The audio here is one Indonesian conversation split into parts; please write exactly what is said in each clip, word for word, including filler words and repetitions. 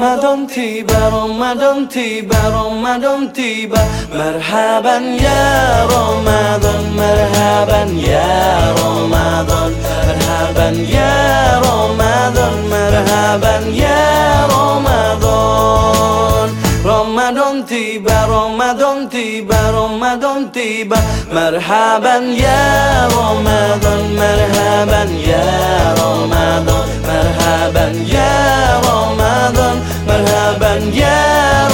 Ramadan tiba, Ramadan tiba, Ramadan tiba. Marhaban ya Ramadan, marhaban ya Ramadan, marhaban ya Ramadan, marhaban ya Ramadan. Ramadan tiba, Ramadan tiba, Ramadan tiba. Marhaban ya Ramadan, marhaban ya Ramadan, marhaban ya Ramadan, marhaban ya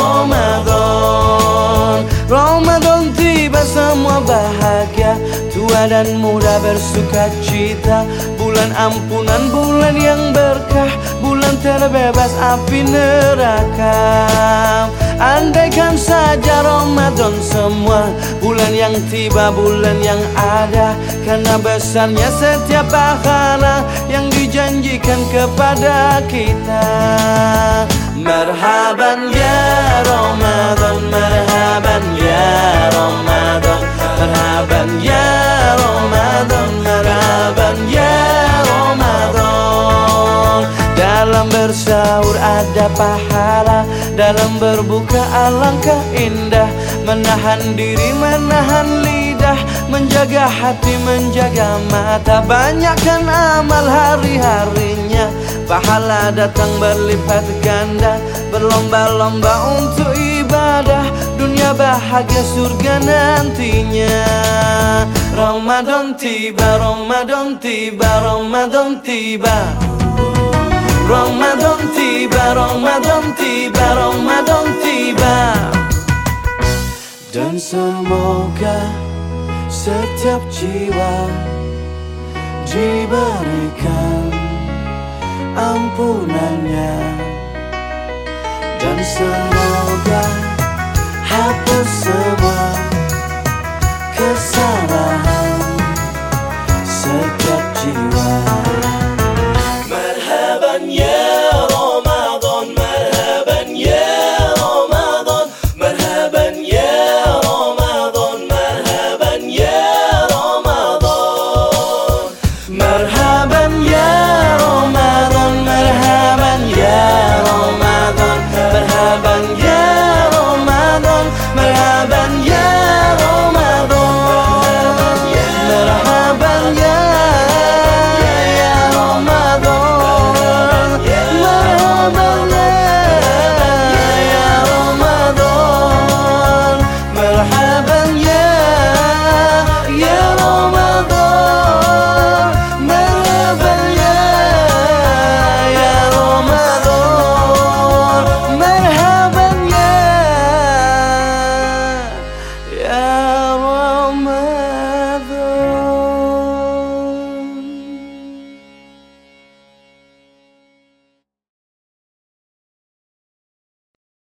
Ramadan. Ramadan tiba, semua bahagia, tua dan muda bersuka cita. Bulan ampunan, bulan yang berkah, bulan terbebas api neraka. Andaikan saja Ramadan semua, bulan yang tiba, bulan yang ada. Karena besarnya setiap pahala yang dijanjikan kepada kita. Marhaban ya Ramadan, marhaban ya Ramadan, marhaban ya Ramadan, marhaban ya Ramadan. Dalam bersahur ada pahala, dalam berbuka alangkah indah. Menahan diri, menahan lidah, menjaga hati, menjaga mata. Banyakkan amal hari-harinya, pahala datang berlipat ganda. Berlomba-lomba untuk ibadah, dunia bahagia surga nantinya. Ramadan tiba, Ramadan tiba, Ramadan tiba. Ramadan tiba, Ramadan tiba, Ramadan tiba. Dan semoga setiap jiwa diberikan ampunannya. Dan semoga hapus semua